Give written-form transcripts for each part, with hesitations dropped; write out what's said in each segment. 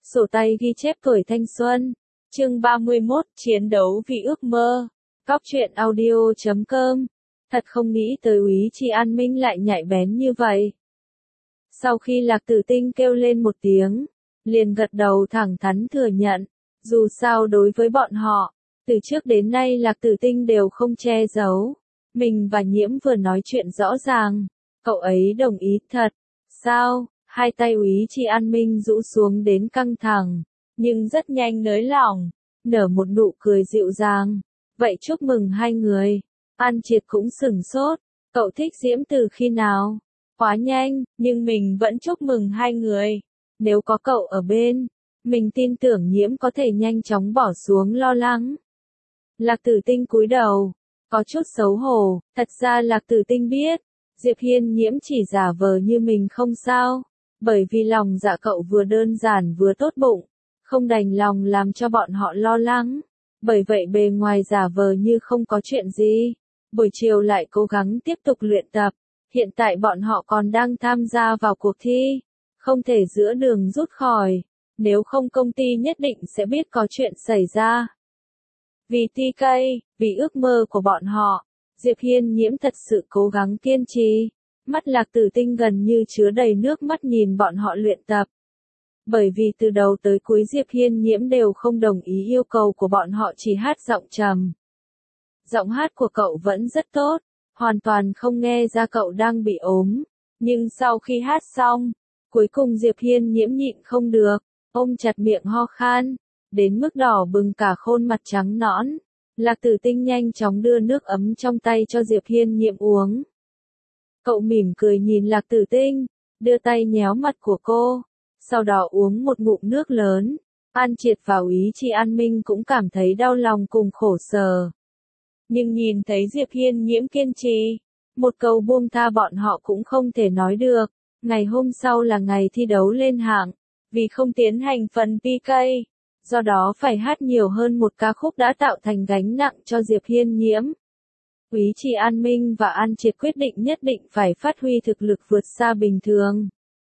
Sổ tay ghi chép tuổi thanh xuân. Chương 31, chiến đấu vì ước mơ. Cóc truyện audio.com. Thật không nghĩ tới Úy Chi An Minh lại nhạy bén như vậy. Sau khi Lạc Tử Tinh kêu lên một tiếng, liền gật đầu thẳng thắn thừa nhận. Dù sao đối với bọn họ, từ trước đến nay Lạc Tử Tinh đều không che giấu. Mình và Nhiễm vừa nói chuyện rõ ràng. Cậu ấy đồng ý thật. Sao? Hai tay Úy Chi An Minh rũ xuống đến căng thẳng, nhưng rất nhanh nới lỏng, nở một nụ cười dịu dàng. Vậy chúc mừng hai người. An Triệt cũng sửng sốt. Cậu thích Diễm từ khi nào? Quá nhanh, nhưng mình vẫn chúc mừng hai người. Nếu có cậu ở bên, mình tin tưởng Nhiễm có thể nhanh chóng bỏ xuống lo lắng. Lạc Tử Tinh cúi đầu, có chút xấu hổ. Thật ra Lạc Tử Tinh biết, Diệp Hiên Nhiễm chỉ giả vờ như mình không sao. Bởi vì lòng dạ cậu vừa đơn giản vừa tốt bụng, không đành lòng làm cho bọn họ lo lắng. Bởi vậy bề ngoài giả vờ như không có chuyện gì. Buổi chiều lại cố gắng tiếp tục luyện tập. Hiện tại bọn họ còn đang tham gia vào cuộc thi. Không thể giữa đường rút khỏi. Nếu không công ty nhất định sẽ biết có chuyện xảy ra. Vì TK, vì ước mơ của bọn họ, Diệp Hiên Nhiễm thật sự cố gắng kiên trì. Mắt Lạc Tử Tinh gần như chứa đầy nước mắt nhìn bọn họ luyện tập. Bởi vì từ đầu tới cuối Diệp Hiên Nhiễm đều không đồng ý yêu cầu của bọn họ chỉ hát giọng trầm. Giọng hát của cậu vẫn rất tốt, hoàn toàn không nghe ra cậu đang bị ốm. Nhưng sau khi hát xong, cuối cùng Diệp Hiên Nhiễm nhịn không được, ôm chặt miệng ho khan, đến mức đỏ bừng cả khuôn mặt trắng nõn. Lạc Tử Tinh nhanh chóng đưa nước ấm trong tay cho Diệp Hiên Nhiễm uống. Cậu mỉm cười nhìn Lạc Tử Tinh, đưa tay nhéo mặt của cô, sau đó uống một ngụm nước lớn. An Triệt và Úy Chi An Minh cũng cảm thấy đau lòng cùng khổ sở. Nhưng nhìn thấy Diệp Hiên Nhiễm kiên trì, một câu buông tha bọn họ cũng không thể nói được. Ngày hôm sau là ngày thi đấu lên hạng, vì không tiến hành phần PK, do đó phải hát nhiều hơn một ca khúc đã tạo thành gánh nặng cho Diệp Hiên Nhiễm. Úy Chi An Minh và An Triệt quyết định nhất định phải phát huy thực lực vượt xa bình thường.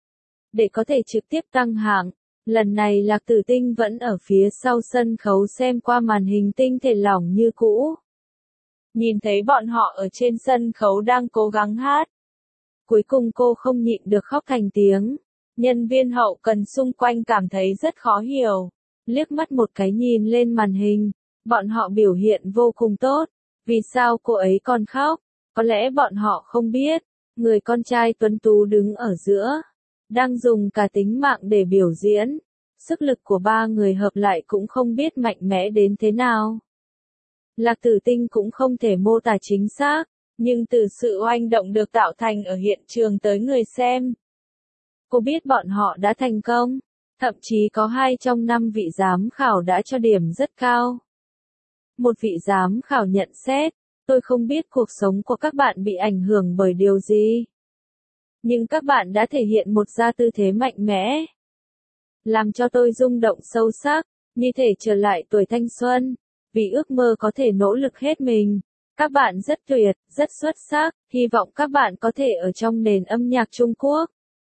Để có thể trực tiếp tăng hạng, lần này Lạc Tử Tinh vẫn ở phía sau sân khấu xem qua màn hình tinh thể lỏng như cũ. Nhìn thấy bọn họ ở trên sân khấu đang cố gắng hát. Cuối cùng cô không nhịn được khóc thành tiếng. Nhân viên hậu cần xung quanh cảm thấy rất khó hiểu. Liếc mắt một cái nhìn lên màn hình, bọn họ biểu hiện vô cùng tốt. Vì sao cô ấy còn khóc? Có lẽ bọn họ không biết, người con trai tuấn tú đứng ở giữa, đang dùng cả tính mạng để biểu diễn. Sức lực của ba người hợp lại cũng không biết mạnh mẽ đến thế nào. Lạc Tử Tinh cũng không thể mô tả chính xác, nhưng từ sự oanh động được tạo thành ở hiện trường tới người xem. Cô biết bọn họ đã thành công, thậm chí có 2 trong 5 vị giám khảo đã cho điểm rất cao. Một vị giám khảo nhận xét, tôi không biết cuộc sống của các bạn bị ảnh hưởng bởi điều gì. Nhưng các bạn đã thể hiện một tư thế mạnh mẽ. Làm cho tôi rung động sâu sắc, như thể trở lại tuổi thanh xuân. Vì ước mơ có thể nỗ lực hết mình. Các bạn rất tuyệt, rất xuất sắc, hy vọng các bạn có thể ở trong nền âm nhạc Trung Quốc.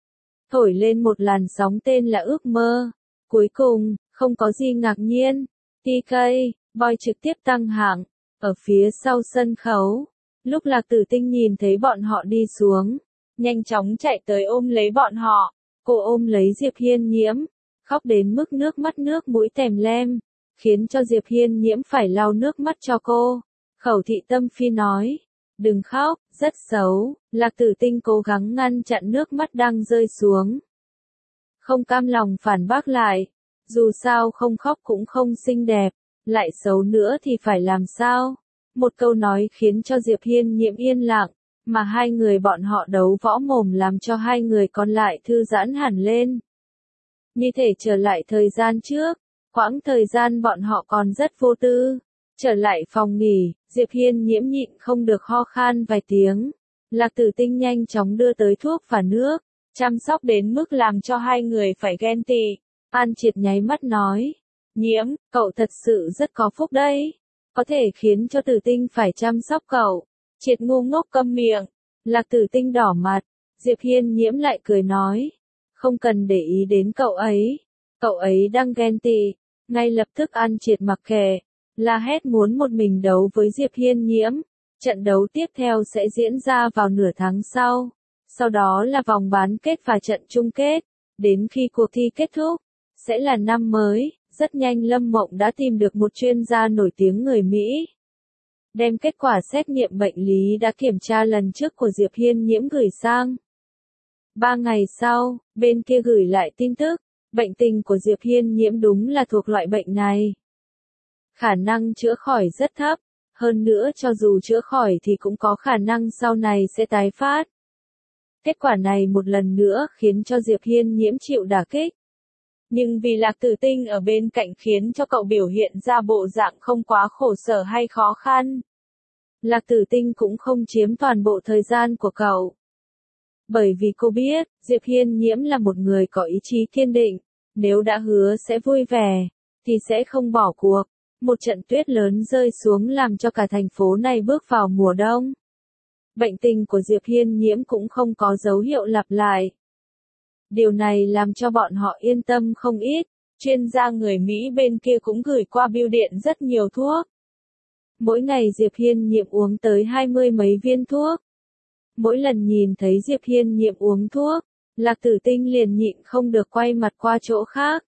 Thổi lên một làn sóng tên là ước mơ. Cuối cùng, không có gì ngạc nhiên. TK, Boy trực tiếp tăng hạng, ở phía sau sân khấu. Lúc Lạc Tử Tinh nhìn thấy bọn họ đi xuống, nhanh chóng chạy tới ôm lấy bọn họ. Cô ôm lấy Diệp Hiên Nhiễm, khóc đến mức nước mắt nước mũi tèm lem, khiến cho Diệp Hiên Nhiễm phải lau nước mắt cho cô. Khẩu thị tâm phi nói, đừng khóc, rất xấu. Lạc Tử Tinh cố gắng ngăn chặn nước mắt đang rơi xuống. Không cam lòng phản bác lại, dù sao không khóc cũng không xinh đẹp, lại xấu nữa thì phải làm sao? Một câu nói khiến cho Diệp Hiên Nhiễm yên lặng, mà hai người bọn họ đấu võ mồm làm cho hai người còn lại thư giãn hẳn lên. Như thể trở lại thời gian trước, quãng thời gian bọn họ còn rất vô tư. Trở lại phòng nghỉ, Diệp Hiên Nhiễm nhịn không được ho khan vài tiếng. Lạc Tử Tinh nhanh chóng đưa tới thuốc và nước, chăm sóc đến mức làm cho hai người phải ghen tị. An Triệt nháy mắt nói, Nhiễm, cậu thật sự rất có phúc đấy. Có thể khiến cho Tử Tinh phải chăm sóc cậu. Triệt ngu ngốc câm miệng. Lạc Tử Tinh đỏ mặt. Diệp Hiên Nhiễm lại cười nói, không cần để ý đến cậu ấy. Cậu ấy đang ghen tị, ngay lập tức ăn Triệt mặc kệ, la hét muốn một mình đấu với Diệp Hiên Nhiễm. Trận đấu tiếp theo sẽ diễn ra vào nửa tháng sau đó là vòng bán kết và trận chung kết. Đến khi cuộc thi kết thúc, sẽ là năm mới. Rất nhanh Lâm Mộng đã tìm được một chuyên gia nổi tiếng người Mỹ. Đem kết quả xét nghiệm bệnh lý đã kiểm tra lần trước của Diệp Hiên Nhiễm gửi sang. 3 ngày sau, bên kia gửi lại tin tức, bệnh tình của Diệp Hiên Nhiễm đúng là thuộc loại bệnh này. Khả năng chữa khỏi rất thấp, hơn nữa cho dù chữa khỏi thì cũng có khả năng sau này sẽ tái phát. Kết quả này một lần nữa khiến cho Diệp Hiên Nhiễm chịu đả kích. Nhưng vì Lạc Tử Tinh ở bên cạnh khiến cho cậu biểu hiện ra bộ dạng không quá khổ sở hay khó khăn. Lạc Tử Tinh cũng không chiếm toàn bộ thời gian của cậu. Bởi vì cô biết, Diệp Hiên Nhiễm là một người có ý chí kiên định, nếu đã hứa sẽ vui vẻ, thì sẽ không bỏ cuộc. Một trận tuyết lớn rơi xuống làm cho cả thành phố này bước vào mùa đông. Bệnh tình của Diệp Hiên Nhiễm cũng không có dấu hiệu lặp lại. Điều này làm cho bọn họ yên tâm không ít, chuyên gia người Mỹ bên kia cũng gửi qua bưu điện rất nhiều thuốc. Mỗi ngày Diệp Hiên Nhiễm uống tới 20 mấy viên thuốc. Mỗi lần nhìn thấy Diệp Hiên Nhiễm uống thuốc, Lạc Tử Tinh liền nhịn không được quay mặt qua chỗ khác.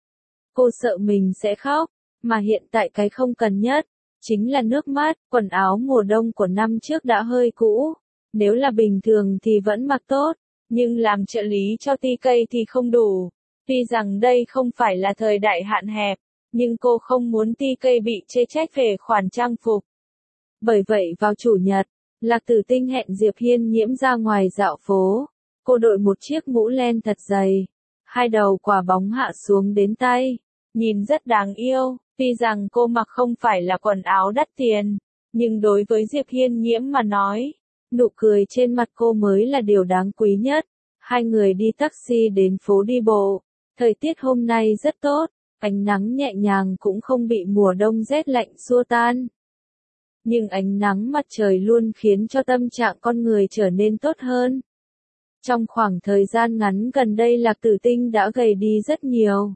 Cô sợ mình sẽ khóc, mà hiện tại cái không cần nhất, chính là nước mắt. Quần áo mùa đông của năm trước đã hơi cũ, nếu là bình thường thì vẫn mặc tốt, nhưng làm trợ lý cho TK thì không đủ. Tuy rằng đây không phải là thời đại hạn hẹp, nhưng cô không muốn TK bị chê trách về khoản trang phục. Bởi vậy vào Chủ nhật, Lạc Tử Tinh hẹn Diệp Hiên Nhiễm ra ngoài dạo phố. Cô đội một chiếc mũ len thật dày, hai đầu quả bóng hạ xuống đến tay, nhìn rất đáng yêu. Tuy rằng cô mặc không phải là quần áo đắt tiền, nhưng đối với Diệp Hiên Nhiễm mà nói, nụ cười trên mặt cô mới là điều đáng quý nhất. Hai người đi taxi đến phố đi bộ. Thời tiết hôm nay rất tốt, ánh nắng nhẹ nhàng cũng không bị mùa đông rét lạnh xua tan. Nhưng ánh nắng mặt trời luôn khiến cho tâm trạng con người trở nên tốt hơn. Trong khoảng thời gian ngắn gần đây Lạc Tử Tinh đã gầy đi rất nhiều.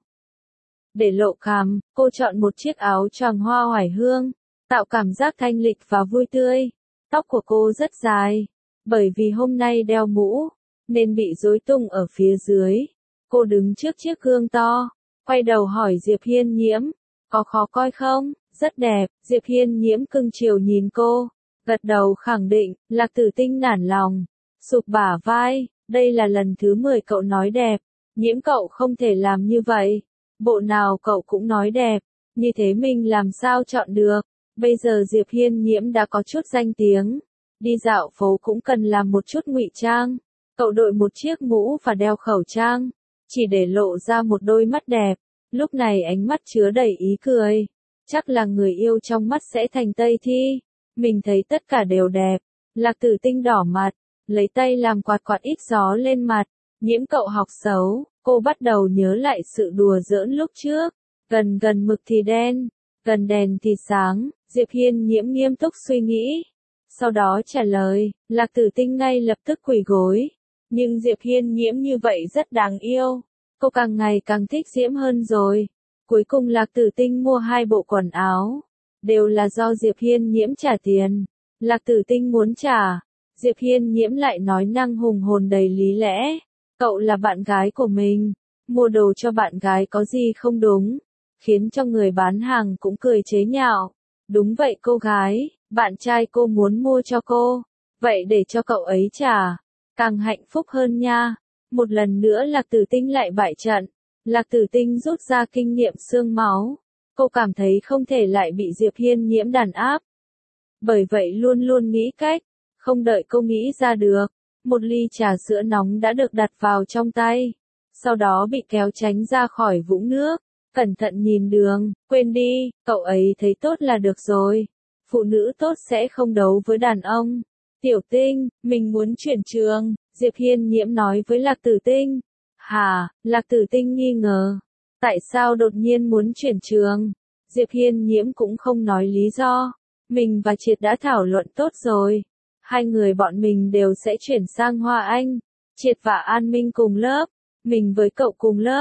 Để lộ cằm, cô chọn một chiếc áo choàng hoa oải hương, tạo cảm giác thanh lịch và vui tươi. Tóc của cô rất dài, bởi vì hôm nay đeo mũ, nên bị rối tung ở phía dưới. Cô đứng trước chiếc gương to, quay đầu hỏi Diệp Hiên Nhiễm, có khó coi không? Rất đẹp. Diệp Hiên Nhiễm cưng chiều nhìn cô, gật đầu khẳng định. Lạc Tử Tinh nản lòng, sụp bả vai, đây là lần thứ 10 cậu nói đẹp, Nhiễm cậu không thể làm như vậy. Bộ nào cậu cũng nói đẹp, như thế mình làm sao chọn được. Bây giờ Diệp Hiên Nhiễm đã có chút danh tiếng, đi dạo phố cũng cần làm một chút ngụy trang. Cậu đội một chiếc mũ và đeo khẩu trang, chỉ để lộ ra một đôi mắt đẹp. Lúc này ánh mắt chứa đầy ý cười. Chắc là người yêu trong mắt sẽ thành Tây Thi. Mình thấy tất cả đều đẹp. Lạc Tử Tinh đỏ mặt, lấy tay làm quạt quạt ít gió lên mặt. Nhiễm cậu học xấu. Cô bắt đầu nhớ lại sự đùa giỡn lúc trước. Gần mực thì đen, gần đèn thì sáng. Diệp Hiên Nhiễm nghiêm túc suy nghĩ. Sau đó trả lời, Lạc Tử Tinh ngay lập tức quỳ gối. Nhưng Diệp Hiên Nhiễm như vậy rất đáng yêu. Cô càng ngày càng thích Diễm hơn rồi. Cuối cùng Lạc Tử Tinh mua 2 bộ quần áo. Đều là do Diệp Hiên Nhiễm trả tiền. Lạc Tử Tinh muốn trả. Diệp Hiên Nhiễm lại nói năng hùng hồn đầy lý lẽ. Cậu là bạn gái của mình. Mua đồ cho bạn gái có gì không đúng. Khiến cho người bán hàng cũng cười chế nhạo. Đúng vậy cô gái, bạn trai cô muốn mua cho cô. Vậy để cho cậu ấy trả. Càng hạnh phúc hơn nha. Một lần nữa Lạc Tử Tinh lại bại trận. Lạc Tử Tinh rút ra kinh nghiệm xương máu. Cô cảm thấy không thể lại bị Diệp Hiên Nhiễm đàn áp. Bởi vậy luôn luôn nghĩ cách. Không đợi cô nghĩ ra được. Một ly trà sữa nóng đã được đặt vào trong tay. Sau đó bị kéo tránh ra khỏi vũng nước. Cẩn thận nhìn đường, quên đi, cậu ấy thấy tốt là được rồi. Phụ nữ tốt sẽ không đấu với đàn ông. Tiểu Tinh, mình muốn chuyển trường, Diệp Hiên Nhiễm nói với Lạc Tử Tinh. Hả, Lạc Tử Tinh nghi ngờ. Tại sao đột nhiên muốn chuyển trường? Diệp Hiên Nhiễm cũng không nói lý do. Mình và Triệt đã thảo luận tốt rồi. 2 người bọn mình đều sẽ chuyển sang Hoa Anh. Triệt và An Minh cùng lớp. Mình với cậu cùng lớp.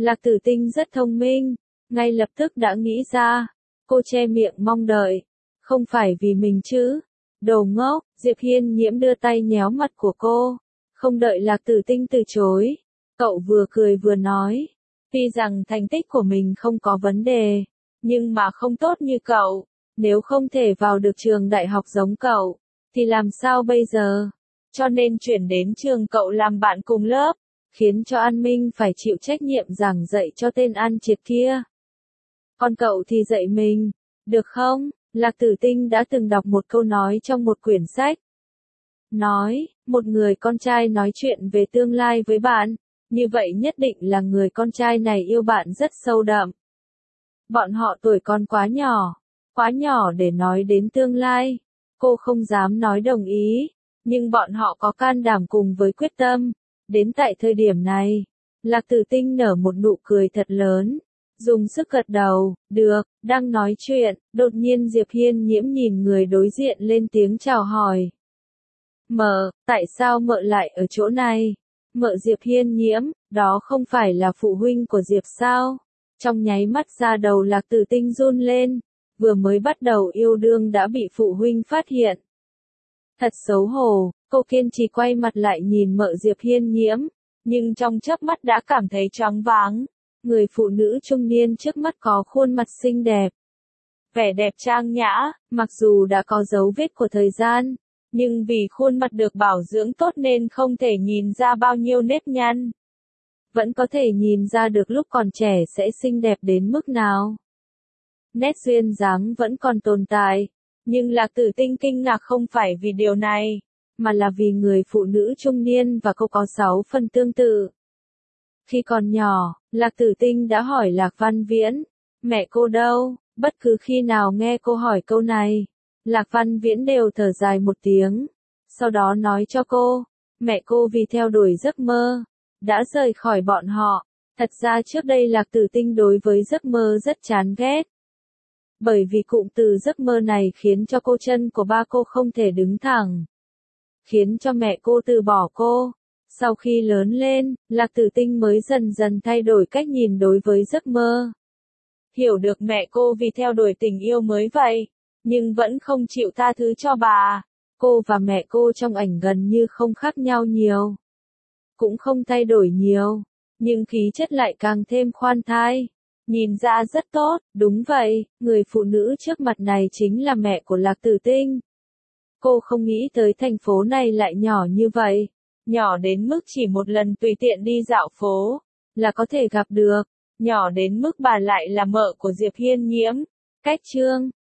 Lạc Tử Tinh rất thông minh, ngay lập tức đã nghĩ ra. Cô che miệng mong đợi. Không phải vì mình chứ. Đồ ngốc, Diệp Hiên Nhiễm đưa tay nhéo mặt của cô. Không đợi Lạc Tử Tinh từ chối. Cậu vừa cười vừa nói. Tuy rằng thành tích của mình không có vấn đề, nhưng mà không tốt như cậu. Nếu không thể vào được trường đại học giống cậu, thì làm sao bây giờ? Cho nên chuyển đến trường cậu làm bạn cùng lớp, khiến cho An Minh phải chịu trách nhiệm giảng dạy cho tên An Triệt kia. Còn cậu thì dạy mình, được không? Lạc Tử Tinh đã từng đọc một câu nói trong một quyển sách. Nói, một người con trai nói chuyện về tương lai với bạn, như vậy nhất định là người con trai này yêu bạn rất sâu đậm. Bọn họ tuổi còn quá nhỏ để nói đến tương lai. Cô không dám nói đồng ý, nhưng bọn họ có can đảm cùng với quyết tâm. Đến tại thời điểm này, Lạc Tử Tinh nở một nụ cười thật lớn, dùng sức gật đầu. Được. Đang nói chuyện, đột nhiên Diệp Hiên Nhiễm nhìn người đối diện lên tiếng chào hỏi. Mợ, tại sao mợ lại ở chỗ này? Mợ Diệp Hiên Nhiễm, đó không phải là phụ huynh của Diệp sao? Trong nháy mắt da đầu Lạc Tử Tinh run lên, vừa mới bắt đầu yêu đương đã bị phụ huynh phát hiện. Thật xấu hổ, cô kiên trì quay mặt lại nhìn mợ Diệp Hiên Nhiễm, nhưng trong chớp mắt đã cảm thấy choáng váng. Người phụ nữ trung niên trước mắt có khuôn mặt xinh đẹp, vẻ đẹp trang nhã, mặc dù đã có dấu vết của thời gian, nhưng vì khuôn mặt được bảo dưỡng tốt nên không thể nhìn ra bao nhiêu nếp nhăn. Vẫn có thể nhìn ra được lúc còn trẻ sẽ xinh đẹp đến mức nào. Nét duyên dáng vẫn còn tồn tại, nhưng Lạc Tử Tinh kinh ngạc không phải vì điều này, mà là vì người phụ nữ trung niên và cô có 6 phần tương tự. Khi còn nhỏ, Lạc Tử Tinh đã hỏi Lạc Văn Viễn, mẹ cô đâu? Bất cứ khi nào nghe cô hỏi câu này, Lạc Văn Viễn đều thở dài một tiếng, sau đó nói cho cô, mẹ cô vì theo đuổi giấc mơ, đã rời khỏi bọn họ. Thật ra trước đây Lạc Tử Tinh đối với giấc mơ rất chán ghét. Bởi vì cụm từ giấc mơ này khiến cho cô chân của ba cô không thể đứng thẳng, khiến cho mẹ cô từ bỏ cô. Sau khi lớn lên, Lạc Tử Tinh mới dần dần thay đổi cách nhìn đối với giấc mơ. Hiểu được mẹ cô vì theo đuổi tình yêu mới vậy, nhưng vẫn không chịu tha thứ cho bà. Cô và mẹ cô trong ảnh gần như không khác nhau nhiều, cũng không thay đổi nhiều, nhưng khí chất lại càng thêm khoan thai. Nhìn ra rất tốt, đúng vậy, người phụ nữ trước mặt này chính là mẹ của Lạc Tử Tinh. Cô không nghĩ tới thành phố này lại nhỏ như vậy, nhỏ đến mức chỉ một lần tùy tiện đi dạo phố là có thể gặp được, nhỏ đến mức bà lại là mợ của Diệp Hiên Nhiễm. Cách chương